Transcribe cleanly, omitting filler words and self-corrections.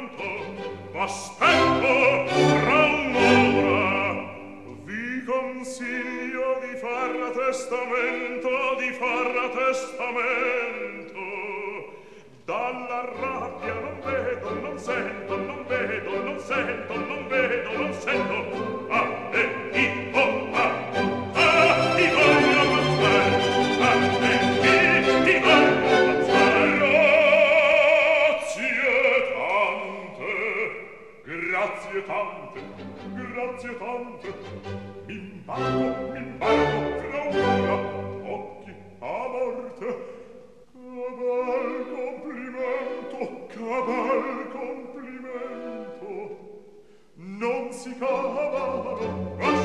Aspetto tra un'ora. Vi consiglio di far testamento, di far testamento. Dalla rabbia non vedo, non sento, non vedo, non sento, non vedo, non sento. Ah, i, oh, ah, ah, ti voglio ammazzare. Ah, ti voglio ammazzare. Grazie tante, grazie tante. M'imbarco fra un'ora. Occhi a morte. Cabal complimento. Non si cavano.